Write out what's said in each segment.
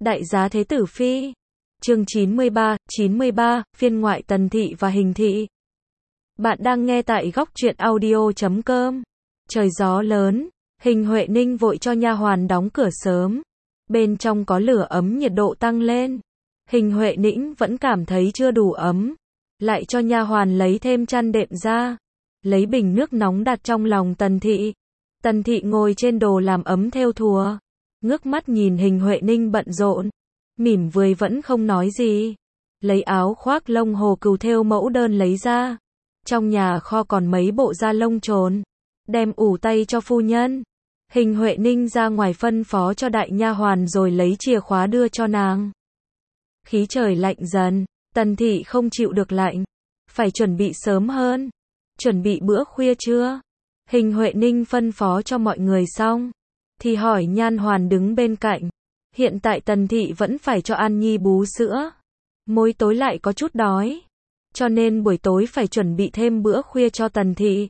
Đại giá Thế Tử Phi. Chương 93, phiên ngoại Tần Thị và Hình Thị. Bạn đang nghe tại góc truyện audio.com. Trời gió lớn, Hình Huệ Ninh vội cho nha hoàn đóng cửa sớm. Bên trong có lửa ấm, nhiệt độ tăng lên. Hình Huệ Ninh vẫn cảm thấy chưa đủ ấm, lại cho nha hoàn lấy thêm chăn đệm ra, lấy bình nước nóng đặt trong lòng Tần Thị. Tần Thị ngồi trên đồ làm ấm thêu thùa, ngước mắt nhìn Hình Huệ Ninh bận rộn, mỉm cười vẫn không nói gì. Lấy áo khoác lông hồ cừu thêu mẫu đơn lấy ra. Trong nhà kho còn mấy bộ da lông trồn, đem ủ tay cho phu nhân. Hình Huệ Ninh ra ngoài phân phó cho đại nha hoàn rồi lấy chìa khóa đưa cho nàng. Khí trời lạnh dần, Tần Thị không chịu được lạnh, phải chuẩn bị sớm hơn. Chuẩn bị bữa khuya chưa? Hình Huệ Ninh phân phó cho mọi người xong, thì hỏi nhan hoàn đứng bên cạnh. Hiện tại Tần Thị vẫn phải cho An Nhi bú sữa, mỗi tối lại có chút đói, cho nên buổi tối phải chuẩn bị thêm bữa khuya cho Tần Thị.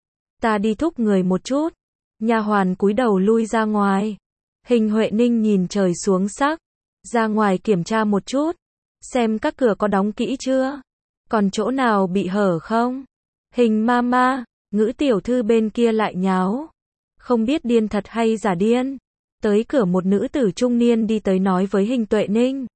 Ta đi thúc người một chút. Nha hoàn cúi đầu lui ra ngoài. Hình Huệ Ninh nhìn trời xuống sắc, ra ngoài kiểm tra một chút, xem các cửa có đóng kỹ chưa, còn chỗ nào bị hở không. Hình mama, Ngữ tiểu thư bên kia lại nháo, không biết điên thật hay giả điên. Tới cửa một nữ tử trung niên đi tới nói với Hình Tuệ Ninh.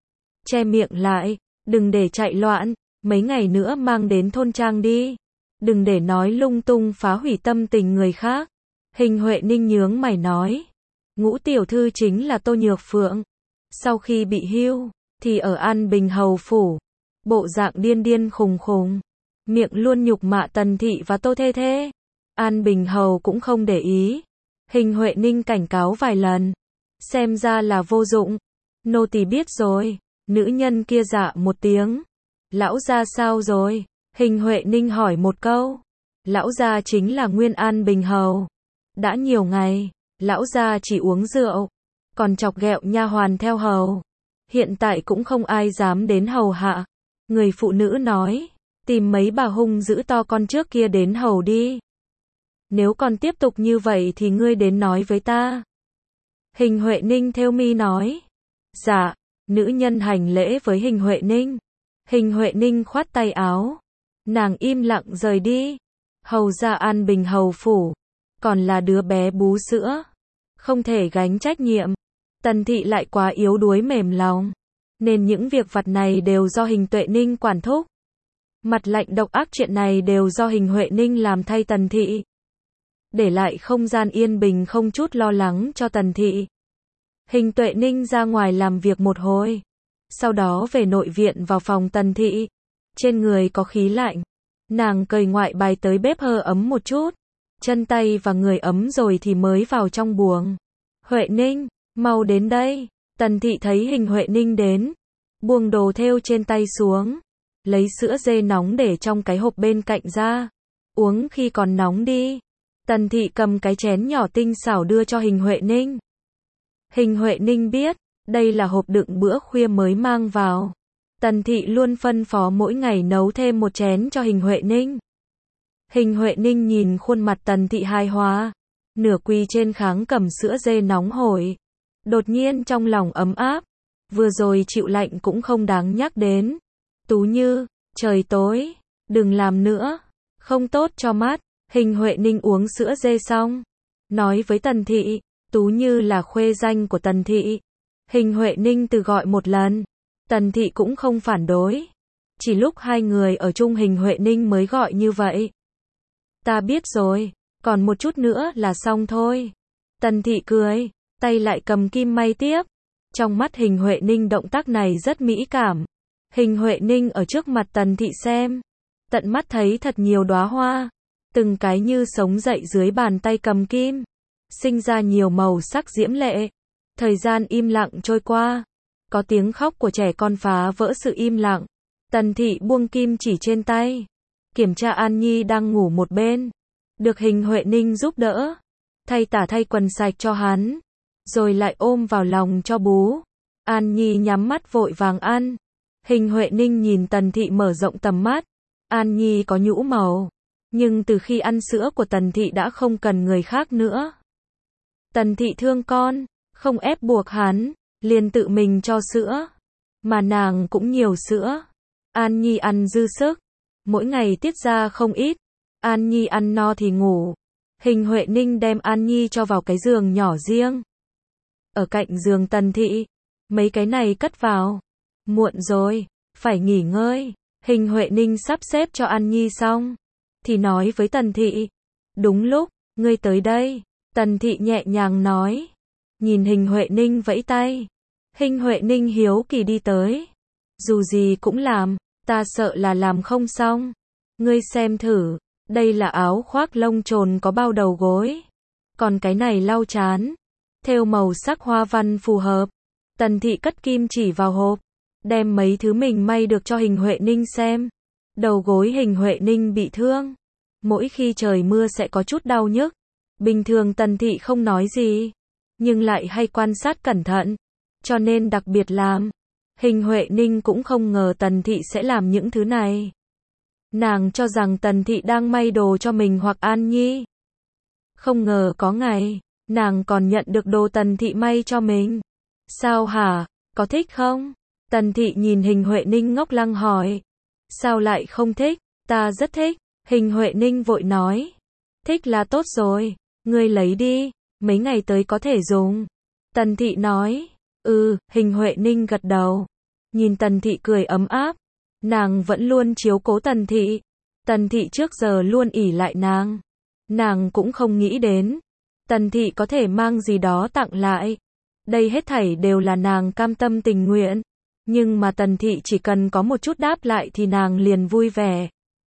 Che miệng lại, đừng để chạy loạn, mấy ngày nữa mang đến thôn trang đi. Đừng để nói lung tung phá hủy tâm tình người khác. Hình Huệ Ninh nhướng mày nói. Ngũ tiểu thư chính là Tô Nhược Phượng. Sau khi bị hưu, thì ở An Bình Hầu Phủ. Bộ dạng điên điên khùng khùng. Miệng luôn nhục mạ Tần Thị và Tô Thê Thê. An Bình Hầu cũng không để ý. Hình Huệ Ninh cảnh cáo vài lần. Xem ra là vô dụng. Nô tỳ biết rồi. Nữ nhân kia dạ một tiếng. Lão gia sao rồi? Hình Huệ Ninh hỏi một câu. Lão gia chính là Nguyên An Bình Hầu. Đã nhiều ngày, lão gia chỉ uống rượu, còn chọc ghẹo nha hoàn theo hầu. Hiện tại cũng không ai dám đến hầu hạ. Người phụ nữ nói, tìm mấy bà hung dữ to con trước kia đến hầu đi. Nếu còn tiếp tục như vậy thì ngươi đến nói với ta. Hình Huệ Ninh thêu mi nói. Dạ, nữ nhân hành lễ với Hình Huệ Ninh. Hình Huệ Ninh khoát tay áo. Nàng im lặng rời đi. Hầu ra An Bình Hầu Phủ, còn là đứa bé bú sữa, không thể gánh trách nhiệm. Tần Thị lại quá yếu đuối mềm lòng, nên những việc vặt này đều do Hình Tuệ Ninh quản thúc. Mặt lạnh độc ác chuyện này đều do Hình Huệ Ninh làm thay Tần Thị, để lại không gian yên bình không chút lo lắng cho Tần Thị. Hình Tuệ Ninh ra ngoài làm việc một hồi, sau đó về nội viện vào phòng Tần Thị. Trên người có khí lạnh, nàng cởi ngoại bài tới bếp hơ ấm một chút, chân tay và người ấm rồi thì mới vào trong buồng. Huệ Ninh, mau đến đây. Tần Thị thấy Hình Huệ Ninh đến, buông đồ thêu trên tay xuống, lấy sữa dê nóng để trong cái hộp bên cạnh ra, uống khi còn nóng đi. Tần Thị cầm cái chén nhỏ tinh xảo đưa cho Hình Huệ Ninh. Hình Huệ Ninh biết, đây là hộp đựng bữa khuya mới mang vào. Tần Thị luôn phân phó mỗi ngày nấu thêm một chén cho Hình Huệ Ninh. Hình Huệ Ninh nhìn khuôn mặt Tần Thị hài hòa, nửa quỳ trên kháng cầm sữa dê nóng hổi. Đột nhiên trong lòng ấm áp, vừa rồi chịu lạnh cũng không đáng nhắc đến. Tú Như, trời tối, đừng làm nữa, không tốt cho mắt. Hình Huệ Ninh uống sữa dê xong, nói với Tần Thị, Tú Như là khuê danh của Tần Thị. Hình Huệ Ninh từ gọi một lần, Tần Thị cũng không phản đối. Chỉ lúc hai người ở chung Hình Huệ Ninh mới gọi như vậy. Ta biết rồi, còn một chút nữa là xong thôi. Tần Thị cười, tay lại cầm kim may tiếp. Trong mắt Hình Huệ Ninh động tác này rất mỹ cảm. Hình Huệ Ninh ở trước mặt Tần Thị xem, tận mắt thấy thật nhiều đóa hoa, từng cái như sống dậy dưới bàn tay cầm kim, sinh ra nhiều màu sắc diễm lệ. Thời gian im lặng trôi qua, có tiếng khóc của trẻ con phá vỡ sự im lặng. Tần Thị buông kim chỉ trên tay, kiểm tra An Nhi đang ngủ một bên, được Hình Huệ Ninh giúp đỡ, thay tả thay quần sạch cho hắn, rồi lại ôm vào lòng cho bú. An Nhi nhắm mắt vội vàng ăn. Hình Huệ Ninh nhìn Tần Thị mở rộng tầm mắt. An Nhi có nhũ màu, nhưng từ khi ăn sữa của Tần Thị đã không cần người khác nữa. Tần Thị thương con, không ép buộc hắn, liền tự mình cho sữa. Mà nàng cũng nhiều sữa. An Nhi ăn dư sức. Mỗi ngày tiết ra không ít. An Nhi ăn no thì ngủ. Hình Huệ Ninh đem An Nhi cho vào cái giường nhỏ riêng. Ở cạnh giường Tần Thị. Mấy cái này cất vào. Muộn rồi, phải nghỉ ngơi. Hình Huệ Ninh sắp xếp cho An Nhi xong. Thì nói với Tần Thị. Đúng lúc, ngươi tới đây. Tần Thị nhẹ nhàng nói. Nhìn Hình Huệ Ninh vẫy tay. Hình Huệ Ninh hiếu kỳ đi tới. Dù gì cũng làm, ta sợ là làm không xong. Ngươi xem thử, đây là áo khoác lông trồn có bao đầu gối. Còn cái này lau chán. Thêu màu sắc hoa văn phù hợp. Tần Thị cất kim chỉ vào hộp. Đem mấy thứ mình may được cho Hình Huệ Ninh xem. Đầu gối Hình Huệ Ninh bị thương. Mỗi khi trời mưa sẽ có chút đau nhức. Bình thường Tần Thị không nói gì. Nhưng lại hay quan sát cẩn thận. Cho nên đặc biệt làm. Hình Huệ Ninh cũng không ngờ Tần Thị sẽ làm những thứ này. Nàng cho rằng Tần Thị đang may đồ cho mình hoặc An Nhi. Không ngờ có ngày, nàng còn nhận được đồ Tần Thị may cho mình. Sao hả, có thích không? Tần Thị nhìn Hình Huệ Ninh ngốc lăng hỏi. Sao lại không thích? Ta rất thích. Hình Huệ Ninh vội nói. Thích là tốt rồi, ngươi lấy đi, mấy ngày tới có thể dùng. Tần Thị nói. Hình Huệ Ninh gật đầu. Nhìn Tần Thị cười ấm áp. Nàng vẫn luôn chiếu cố Tần Thị. Tần Thị trước giờ luôn ỷ lại nàng. Nàng cũng không nghĩ đến. Tần Thị có thể mang gì đó tặng lại. Đây hết thảy đều là nàng cam tâm tình nguyện. Nhưng mà Tần Thị chỉ cần có một chút đáp lại thì nàng liền vui vẻ.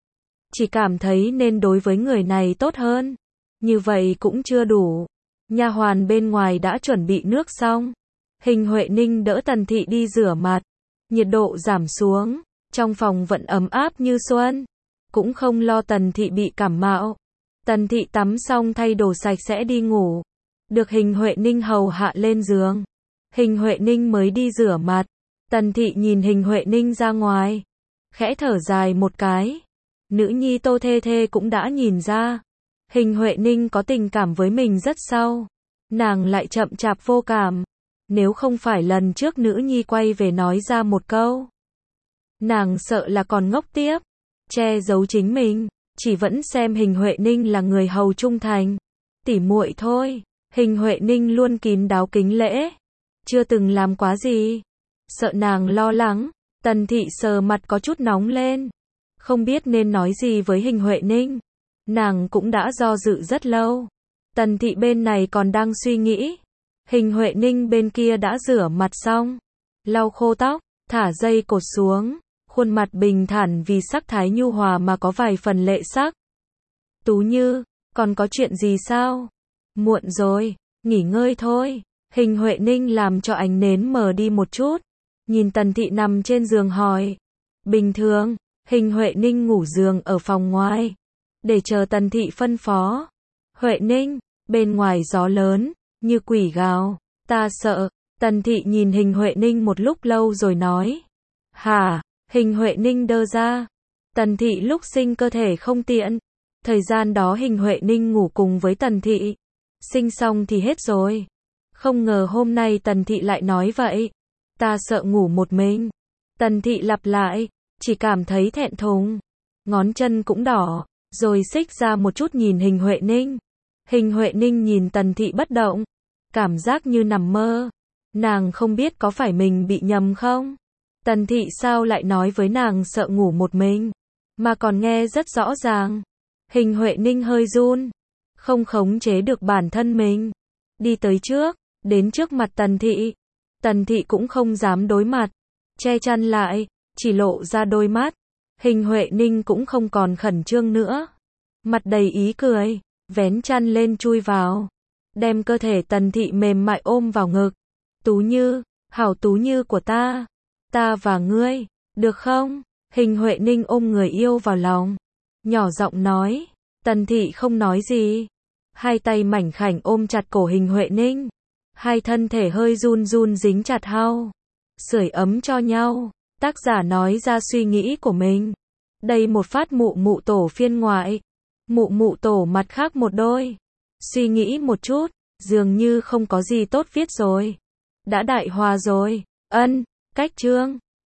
Chỉ cảm thấy nên đối với người này tốt hơn. Như vậy cũng chưa đủ. Nha hoàn bên ngoài đã chuẩn bị nước xong. Hình Huệ Ninh đỡ Tần Thị đi rửa mặt. Nhiệt độ giảm xuống. Trong phòng vẫn ấm áp như xuân. Cũng không lo Tần Thị bị cảm mạo. Tần Thị tắm xong thay đồ sạch sẽ đi ngủ. Được Hình Huệ Ninh hầu hạ lên giường. Hình Huệ Ninh mới đi rửa mặt. Tần Thị nhìn Hình Huệ Ninh ra ngoài. Khẽ thở dài một cái. Nữ nhi Tô Thê Thê cũng đã nhìn ra. Hình Huệ Ninh có tình cảm với mình rất sâu. Nàng lại chậm chạp vô cảm. Nếu không phải lần trước nữ nhi quay về nói ra một câu. Nàng sợ là còn ngốc tiếp. Che giấu chính mình. Chỉ vẫn xem Hình Huệ Ninh là người hầu trung thành. Tỉ muội thôi. Hình Huệ Ninh luôn kín đáo kính lễ. Chưa từng làm quá gì. Sợ nàng lo lắng. Tần Thị sờ mặt có chút nóng lên. Không biết nên nói gì với Hình Huệ Ninh. Nàng cũng đã do dự rất lâu. Tần Thị bên này còn đang suy nghĩ. Hình Huệ Ninh bên kia đã rửa mặt xong. Lau khô tóc, thả dây cột xuống. Khuôn mặt bình thản vì sắc thái nhu hòa mà có vài phần lệ sắc. Tú Như, còn có chuyện gì sao? Muộn rồi, nghỉ ngơi thôi. Hình Huệ Ninh làm cho ánh nến mờ đi một chút. Nhìn Tần Thị nằm trên giường hỏi. Bình thường, Hình Huệ Ninh ngủ giường ở phòng ngoài. Để chờ Tần Thị phân phó. Huệ Ninh, bên ngoài gió lớn, như quỷ gào. Ta sợ. Tần Thị nhìn Hình Huệ Ninh một lúc lâu rồi nói. Hả? Hình Huệ Ninh đơ ra. Tần Thị lúc sinh cơ thể không tiện. Thời gian đó Hình Huệ Ninh ngủ cùng với Tần Thị. Sinh xong thì hết rồi. Không ngờ hôm nay Tần Thị lại nói vậy. Ta sợ ngủ một mình. Tần Thị lặp lại. Chỉ cảm thấy thẹn thùng. Ngón chân cũng đỏ. Rồi xích ra một chút nhìn Hình Huệ Ninh. Hình Huệ Ninh nhìn Tần Thị bất động. Cảm giác như nằm mơ. Nàng không biết có phải mình bị nhầm không? Tần Thị sao lại nói với nàng sợ ngủ một mình. Mà còn nghe rất rõ ràng. Hình Huệ Ninh hơi run. Không khống chế được bản thân mình. Đi tới trước. Đến trước mặt Tần Thị. Tần Thị cũng không dám đối mặt. Che chăn lại. Chỉ lộ ra đôi mắt. Hình Huệ Ninh cũng không còn khẩn trương nữa. Mặt đầy ý cười. Vén chăn lên chui vào. Đem cơ thể Tần Thị mềm mại ôm vào ngực. Tú Như, hảo Tú Như của ta. Ta và ngươi, được không? Hình Huệ Ninh ôm người yêu vào lòng. Nhỏ giọng nói. Tần Thị không nói gì. Hai tay mảnh khảnh ôm chặt cổ Hình Huệ Ninh. Hai thân thể hơi run run dính chặt hao. Sưởi ấm cho nhau. Tác giả nói ra suy nghĩ của mình. Đây một phát mụ mụ tổ phiên ngoại. Mụ mụ tổ mặt khác một đôi. Suy nghĩ một chút. Dường như không có gì tốt viết rồi. Đã đại hòa rồi. Ân, cách chương.